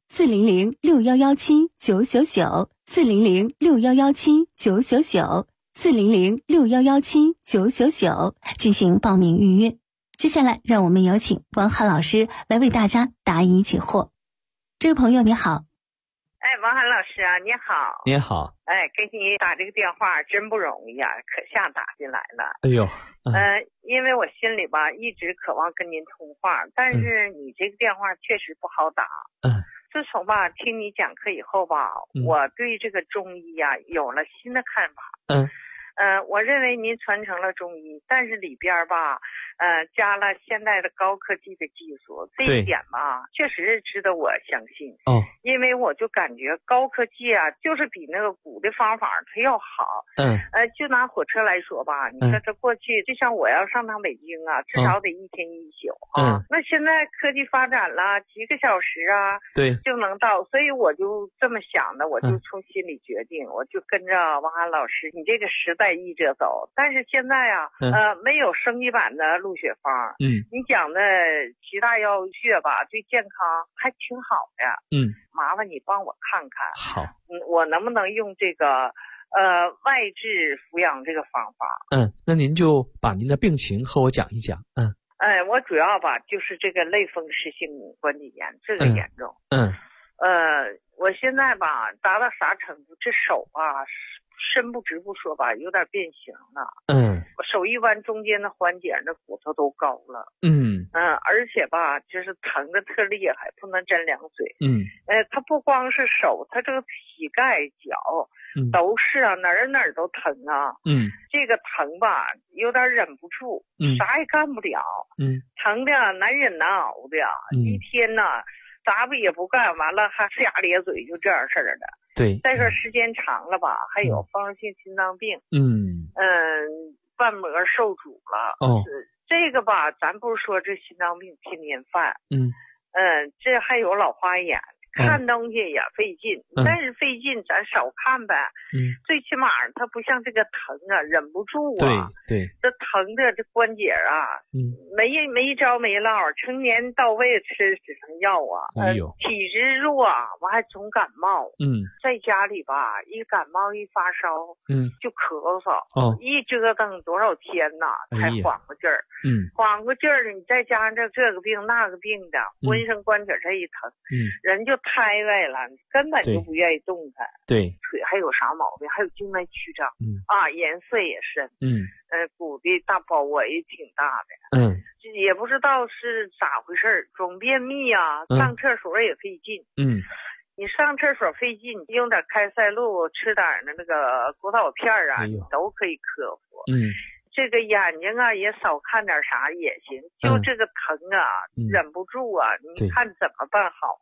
400-6117-999，400-6117-999，400-6117-999进行报名预约。接下来，让我们有请王涵老师来为大家答疑解惑。这位朋友你好。 王涵老师啊，你好。 你好。 给你打这个电话真不容易啊，可下打进来了。 哎呦。 因为我心里吧一直渴望跟您通话，但是你这个电话确实不好打。自从吧听你讲课以后吧，我对这个中医啊有了新的看法。我认为您传承了中医，但是里边吧加了现代的高科技的技术，这一点吧确实是值得我相信。因为我就感觉高科技啊就是比那个古的方法它要好。就拿火车来说吧，你看这过去就像我要上趟北京啊，至少得1天1宿啊。那现在科技发展了，几个小时啊就能到，所以我就这么想的，我就从心里决定，我就跟着王涵老师你这个时代医者走。但是现在啊没有升级版的鹿血方。你讲的7大要穴吧对健康还挺好的。麻烦你帮我看看。 好。 我能不能用这个外治扶阳这个方法？ 那您就把您的病情和我讲一讲。 我主要吧就是这个类风湿性关节炎这个严重。我现在吧达到啥程度，这手吧伸不直不说吧有点变形了。我手一弯中间的环节那骨头都高了。而且吧就是疼的特厉害，不能沾凉水。它不光是手，它这个膝盖脚都是啊，哪儿都疼啊。这个疼吧有点忍不住，啥也干不了。疼的难忍难熬的，一天呢啥不也不干，完了还呲牙咧嘴，就这样式儿的。再说时间长了吧还有风湿性心脏病。瓣膜受阻了。这个吧咱不是说这心脏病天天犯。这还有老花眼，看东西也费劲。但是费劲咱少看呗。最起码它不像这个疼啊忍不住啊。这疼的这关节啊没招没落，成年到位吃止疼药啊。体质弱我还总感冒。在家里吧一感冒一发烧就咳嗽。一折腾多少天呐才缓过劲儿。缓过劲儿了，你再加上这个病那个病的，浑身关节这一疼，人就瘫歪了，根本就不愿意动弹。腿还有啥毛病？还有静脉曲张。颜色也深。骨的大包围也挺大的。也不知道是咋回事，总便秘啊，上厕所也费劲。你上厕所费劲，用点开塞露，吃点那个骨头片啊，你都可以克服。这个眼睛啊也少看点啥也行，就这个疼啊忍不住啊，你看怎么办好啊？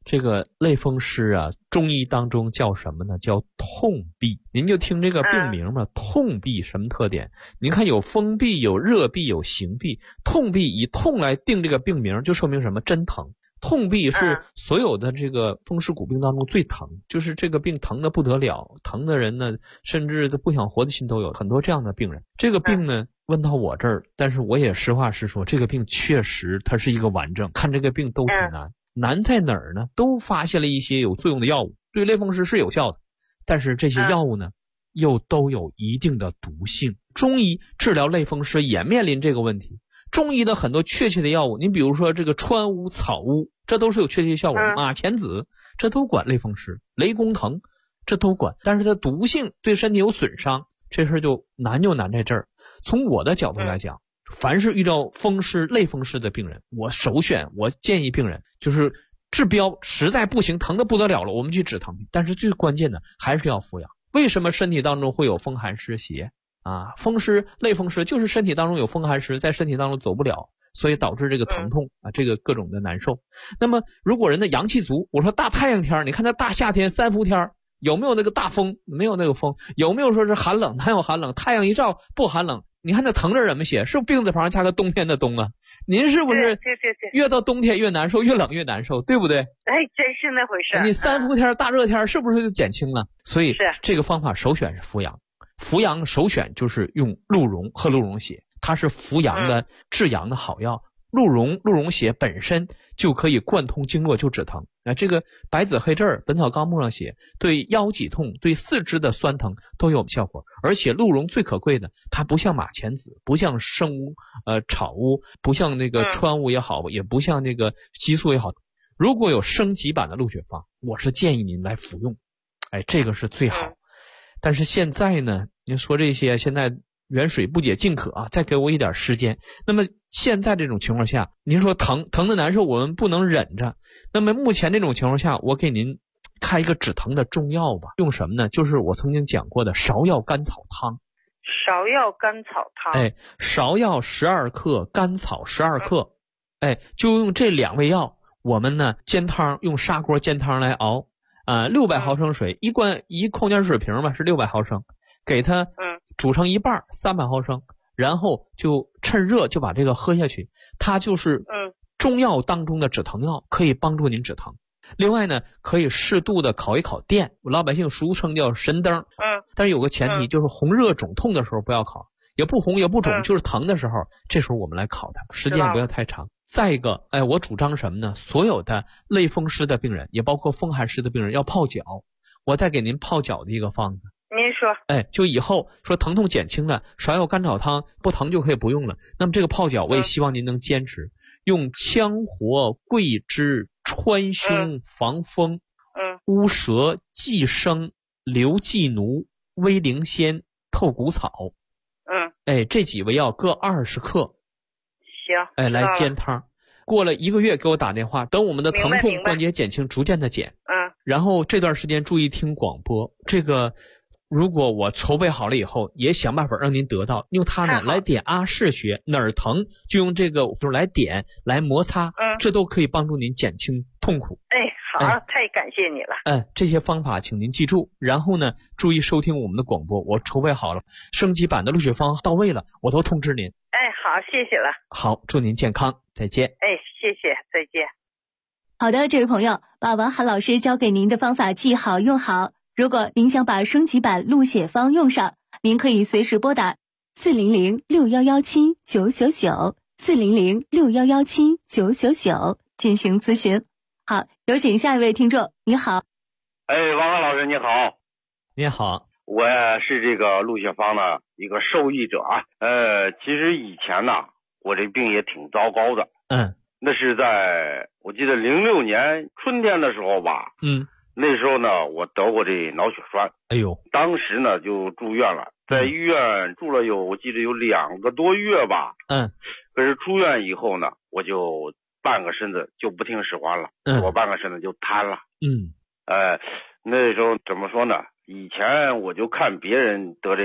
这个类风湿啊，中医当中叫什么呢？叫痛痹。您就听这个病名嘛，痛痹什么特点？您看有风痹、有热痹、有行痹。痛痹以痛来定这个病名，就说明什么？真疼。痛痹是所有的这个风湿骨病当中最疼，就是这个病疼的不得了，疼的人呢，甚至都不想活的心都有，很多这样的病人。这个病呢，问到我这儿，但是我也实话实说，这个病确实它是一个顽症，看这个病都挺难。难在哪儿呢？都发现了一些有作用的药物，对类风湿是有效的，但是这些药物呢，又都有一定的毒性。中医治疗类风湿也面临这个问题。中医的很多确切的药物，你比如说这个川乌、草乌，这都是有确切效果。马钱子这都管类风湿，雷公藤这都管，但是它毒性对身体有损伤，这事就难在这儿。从我的角度来讲，凡是遇到风湿、类风湿的病人，我建议病人就是治标，实在不行，疼得不得了了，我们去止疼，但是最关键的还是要服药。为什么身体当中会有风寒湿邪啊？风湿、类风湿就是身体当中有风寒湿，在身体当中走不了，所以导致这个疼痛啊，这个各种的难受。那么如果人的阳气足，我说大太阳天，你看那大夏天3伏天，有没有那个大风？没有那个风。有没有说是寒冷？哪有寒冷？太阳一照不寒冷。你看那疼着怎么写？是不是病字旁加个冬天的冬啊？您是不是越到冬天越难受，越冷越难受，对不对？ 哎，真是那回事。 你3伏天大热天是不是就减轻了？所以这个方法首选是扶阳。扶阳首选就是用鹿茸和鹿茸血，它是扶阳的治阳的好药。鹿茸血本身就可以贯通经络，就止疼。这个白子黑字本草纲目上写，对腰脊痛、对四肢的酸疼都有效果。而且鹿茸最可贵的，它不像马钱子，不像生乌、草乌，不像那个川乌也好，也不像那个激素也好。如果有升级版的鹿血方，我是建议您来服用，这个是最好。但是现在呢，您说这些现在远水不解近渴啊，再给我一点时间。那么现在这种情况下，您说疼的难受，我们不能忍着。那么目前这种情况下，我给您开一个止疼的中药吧。用什么呢？就是我曾经讲过的芍药甘草汤。 芍药甘草汤。 芍药12克，甘草12克。就用这2味药，我们呢煎汤，用砂锅煎汤来熬。600毫升水，一矿泉水瓶嘛是600毫升，给它煮成一半300毫升，然后就趁热就把这个喝下去。它就是中药当中的止疼药，可以帮助您止疼。另外呢，可以适度的烤一烤电，老百姓俗称叫神灯。但是有个前提，就是红热肿痛的时候不要烤，也不红也不肿，就是疼的时候，这时候我们来烤它，时间不要太长。再一个，我主张什么呢？所有的类风湿的病人，也包括风寒湿的病人要泡脚。我再给您泡脚的一个方子。 您说。 就以后说疼痛减轻了，芍药甘草汤不疼就可以不用了。那么这个泡脚，我也希望您能坚持，用羌活、桂枝、川芎、防风、乌蛇、寄生、刘寄奴、威灵仙、透骨草。这几味药各20克。行。来煎汤。过了1个月给我打电话，等我们的疼痛关节减轻逐渐的减。然后这段时间注意听广播。这个如果我筹备好了以后，也想办法让您得到，用它呢来点阿是穴，哪儿疼就用这个就是来点来摩擦，这都可以帮助您减轻痛苦。 好，太感谢你了。 这些方法请您记住，然后呢注意收听我们的广播。我筹备好了，升级版的鹿血方到位了，我都通知您。 好，谢谢了。 好，祝您健康，再见。 谢谢，再见。 好的，这位朋友，把王涵老师教给您的方法记好用好。如果您想把升级版鹿血方用上，您可以随时拨打400-6117-999，400-6117-999进行咨询。好，有请下一位听众。你好。 王涵老师你好。 你好。 我是这个鹿血方的一个受益者啊。其实以前呢，我这病也挺糟糕的。那是在我记得06年春天的时候吧。那时候呢，我得过这脑血栓。当时呢就住院了，在医院住了我记得有2个多月吧。可是出院以后呢，我就半个身子就不听使唤了，我半个身子就瘫了。那时候怎么说呢？以前我就看别人得这病，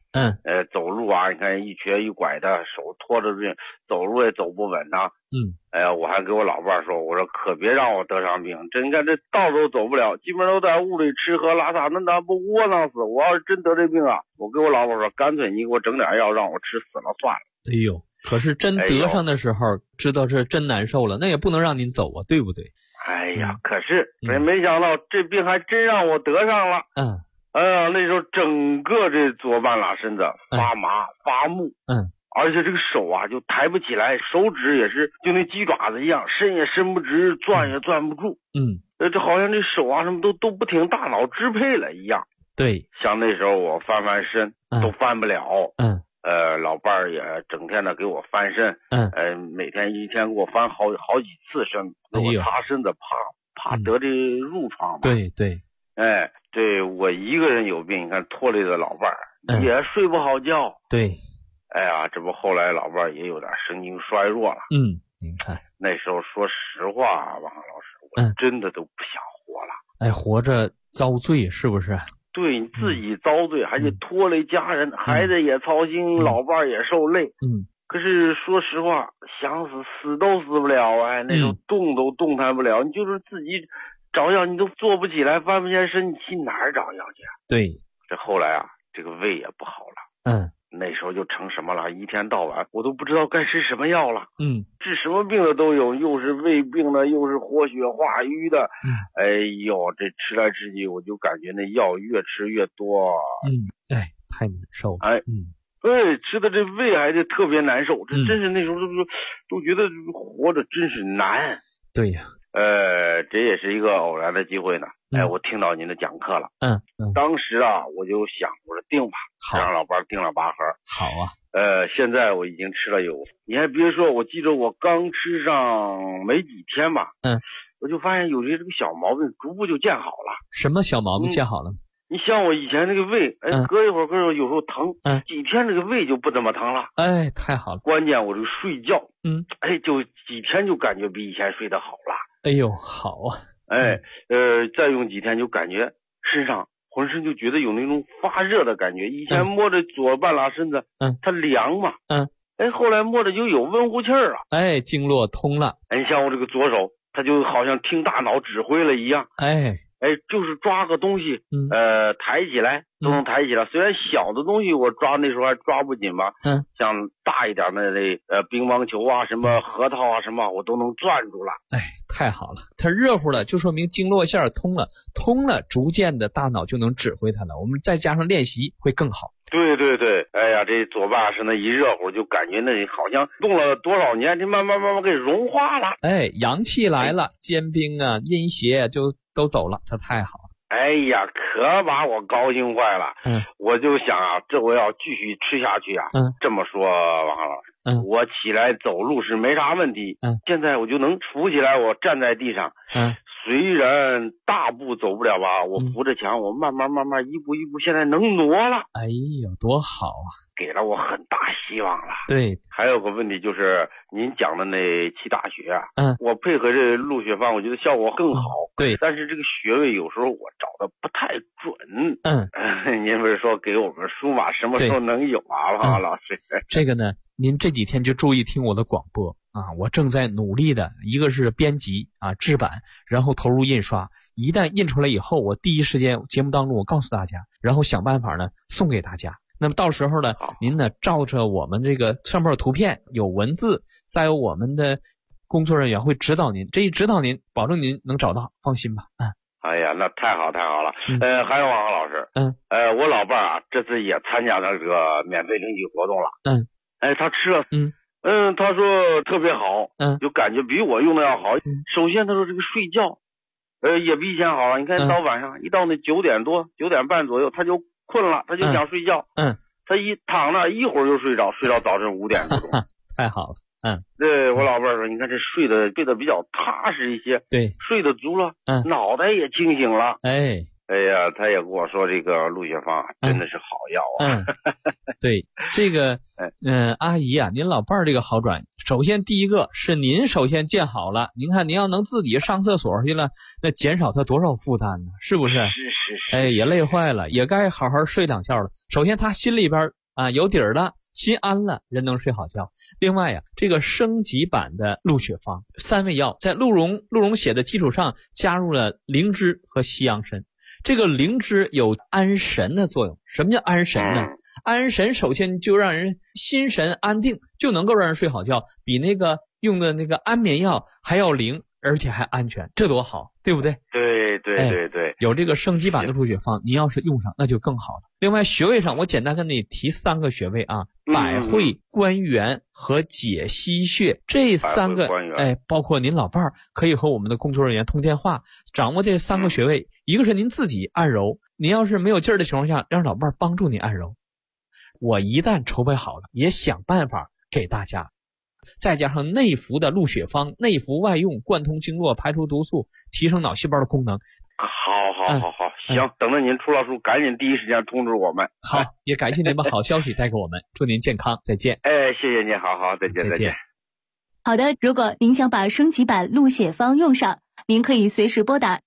走路啊，你看一瘸一拐的，手拖着病，走路也走不稳呐。我还给我老伴说，我说可别让我得上病，这你看这道都走不了，基本都在屋里吃喝拉撒，那咋不窝囊死？我要是真得这病啊，我跟我老伴说，干脆你给我整点药让我吃死了算了。 哎呦，可是真得上的时候，知道是真难受了，那也不能让您走啊，对不对？ 哎呀，可是没想到这病还真让我得上了。那时候整个这左半拉身子发麻发木，而且这个手啊就抬不起来，手指也是就那鸡爪子一样，伸也伸不直，攥也攥不住。这好像这手啊什么都不听大脑支配了一样。 对， 像那时候我翻身都翻不了。老伴儿也整天的给我翻身。每天一天给我翻好几次身，给我擦身子，怕得这褥疮。 对。 对我一个人有病，你看拖累的老伴儿也睡不好觉。 对。 哎呀，这不后来老伴儿也有点神经衰弱了。 您看那时候说实话，王老师，我真的都不想活了。 活着遭罪是不是？ 对，你自己遭罪，还得拖累家人，孩子也操心，老伴儿也受累。可是说实话，想死都死不了。那时候动都动弹不了，你就是自己找药你都坐不起来，翻不起来身，你去哪儿找药去？对，这后来啊，这个胃也不好了。那时候就成什么了，一天到晚我都不知道该吃什么药了。治什么病的都有，又是胃病的，又是活血化瘀的。哎呦，这吃来吃去，我就感觉那药越吃越多。 太难受了。 吃的这胃还得特别难受，这真是那时候都觉得活着真是难。 对呀。 这也是一个偶然的机会呢。我听到您的讲课了。当时啊，我就想，我说订吧，让老伴订了8盒。 好啊。 现在我已经吃了你还别说，我记得我刚吃上没几天吧。我就发现有些这个小毛病逐步就见好了。 什么小毛病见好了？ 你像我以前那个胃，隔一会儿有时候疼，几天这个胃就不怎么疼了。 太好了。 关键我这个睡觉，就几天就感觉比以前睡得好了。 哎呦，好啊。 再用几天就感觉身上浑身就觉得有那种发热的感觉。以前摸着左半拉身子，它凉嘛。后来摸着就有温乎气儿了。 经络通了。 你像我这个左手，它就好像听大脑指挥了一样。就是抓个东西，抬起来都能抬起来。虽然小的东西我抓那时候还抓不紧吧，像大一点的乒乓球啊，什么核桃啊，什么我都能攥住了。 太好了，它热乎了，就说明经络线通了，逐渐的大脑就能指挥它了。我们再加上练习会更好。 对，哎呀，这左半身那一热乎，就感觉那好像动了多少年，这慢慢给融化了。 阳气来了，坚冰啊、阴邪就都走了，这太好了。 哎呀，可把我高兴坏了。我就想啊，这我要继续吃下去啊。这么说，王老师，我起来走路是没啥问题。现在我就能扶起来，我站在地上。虽然大步走不了吧，我扶着墙，我慢慢一步一步，现在能挪了。 哎呦，多好啊！ 给了我很大希望了。 对， 还有个问题就是您讲的那7大穴啊，我配合这录穴方，我觉得效果更好。 对， 但是这个穴位有时候我找的不太准。您不是说给我们书嘛，什么时候能有啊，王老师？ 这个呢，您这几天就注意听我的广播啊，我正在努力的，一个是编辑啊、制版，然后投入印刷。一旦印出来以后，我第一时间节目当中我告诉大家，然后想办法呢送给大家。那么到时候呢，您呢照着我们这个上面有图片、有文字，再有我们的工作人员会指导您，这一指导您，保证您能找到，放心吧。 哎呀，那太好了。还有王老师，我老伴啊，这次也参加了这个免费领取活动了。他吃了，他说特别好，就感觉比我用的要好。首先他说这个睡觉，也比以前好了。你看到晚上一到那9点多、9点半左右，他就困了，他就想睡觉。他一躺那一会儿就睡着早晨5点多钟。 太好了。 对，我老伴说，你看这睡得比较踏实一些， 对， 睡得足了，脑袋也清醒了。 哎呀，他也跟我说这个鹿血方真的是好药啊。 对，这个阿姨啊，您老伴这个好转，首先第一个是您首先见好了。您看您要能自己上厕所去了，那减少他多少负担呢？是不是？ 是。 也累坏了，也该好好睡2觉了。首先他心里边啊，有底儿了，心安了，人能睡好觉。另外呀，这个升级版的鹿血方3味药在鹿茸血的基础上加入了灵芝和西洋参。这个灵芝有安神的作用。什么叫安神呢？安神首先就让人心神安定，就能够让人睡好觉，比那个用的那个安眠药还要灵，而且还安全，这多好，对不对？ 对， 有这个升级版的鹿血方，您要是用上那就更好了。另外穴位上我简单跟你提3个穴位啊，百会、关元和解溪穴，这3个包括您老伴儿可以和我们的工作人员通电话，掌握这3个穴位。一个是您自己按揉，您要是没有劲儿的情况下，让老伴儿帮助您按揉。我一旦筹备好了，也想办法给大家。再加上内服的鹿血方，内服外用，贯通经络，排除毒素，提升脑细胞的功能。 好，行，等着您出了书，赶紧第一时间通知我们。 好，也感谢您把好消息带给我们，祝您健康，再见。 谢谢您，好，再见。 好的，如果您想把升级版鹿血方用上，您可以随时拨打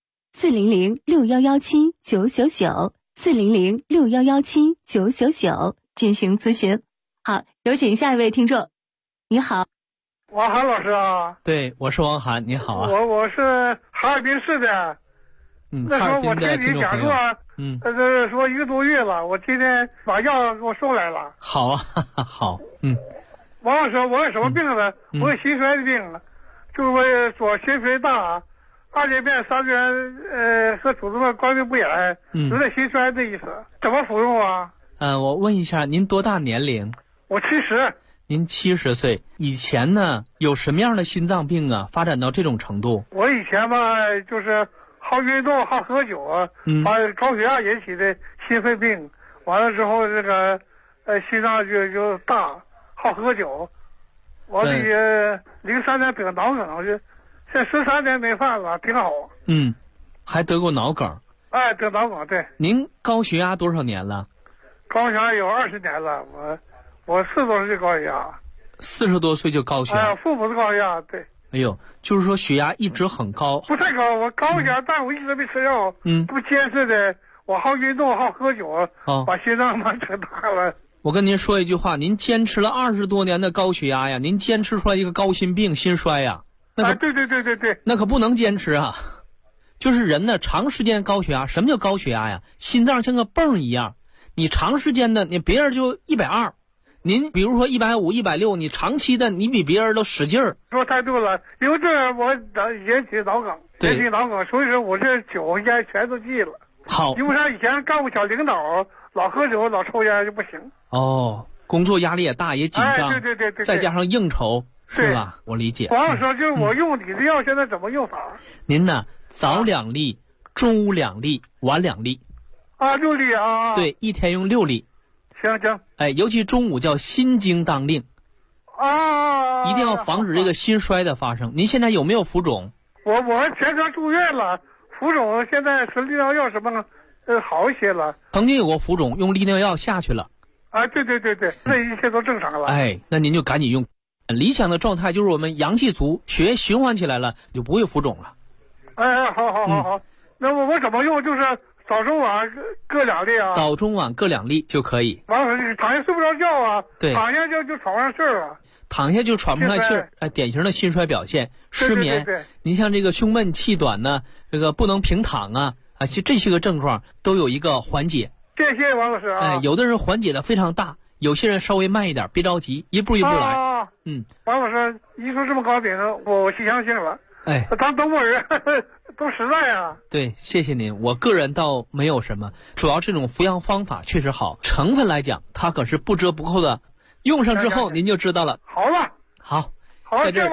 400-6117-999，400-6117-999进行咨询。好，有请下一位听众。你好， 王涵老师啊。 对，我是王涵，你好啊。 我是哈尔滨市的。那时候我听你讲说，说1个多月了，我今天把药给我送来了。 好啊，好， 王老师，我有什么病呢？我有心衰的病，就是左心肥大，2年变3年，和主动脉冠病不严，有点心衰的意思，怎么服用啊？ 我问一下，您多大年龄？ 我70。 您70岁，以前呢有什么样的心脏病啊？发展到这种程度？ 我以前吧，就是好运动、好喝酒啊，把高血压引起的心肺病。完了之后，这个心脏就大，好喝酒。完了也03年得脑梗，现在13年没犯了，挺好。 还得过脑梗？ 得脑梗，对。 您高血压多少年了？ 高血压有20年了，我40多岁高血压 ，40多岁就高血压。 父母是高血压，对。 哎呦，就是说血压一直很高。 不太高，我高血压，但我一直没吃药。不坚持的，我好运动，好喝酒，把心脏嘛扯大了。 我跟您说一句话，您坚持了20多年的高血压呀，您坚持出来一个高心病、心衰呀，那对， 那可不能坚持啊。就是人呢，长时间高血压，什么叫高血压呀？心脏像个泵一样，你长时间的，你别人就120。您比如说150、160，你长期的你比别人都使劲儿。 说太对了，因为这我引起脑梗，所以说我这酒烟全都戒了。 好， 因为啥以前干部小领导老喝酒老抽烟就不行。 工作压力也大，也紧张。 对， 再加上应酬，是吧？我理解。 王老师，就是我用你的药现在怎么用法？ 您呢，早2粒，中午2粒，晚2粒。 6粒啊。 对，一天用6粒。 行。 尤其中午叫心经当令一定要防止这个心衰的发生。您现在有没有浮肿？ 我前段住院了，浮肿现在吃利尿药什么好一些了。 曾经有过浮肿，用利尿药下去了。 对，那一切都正常了。 那您就赶紧用。理想的状态就是我们阳气足，血液循环起来了，就不会浮肿了。 好。那我怎么用？就是早中晚各2粒啊。 早中晚各2粒就可以。 王老师，躺下睡不着觉啊？ 对， 躺下就喘不上气儿了。 躺下就喘不上气儿，典型的心衰表现。失眠， 对。 您像这个胸闷气短呢，这个不能平躺这些个症状都有一个缓解。 谢谢王老师啊。 有的人缓解的非常大，有些人稍微慢一点，别着急，一步一步来。 王老师一说这么高明，我心相信了。当东北人都实在啊。 对，谢谢您。我个人倒没有什么，主要这种服药方法确实好，成分来讲它可是不折不扣的，用上之后您就知道了。 好了， 好， 在这儿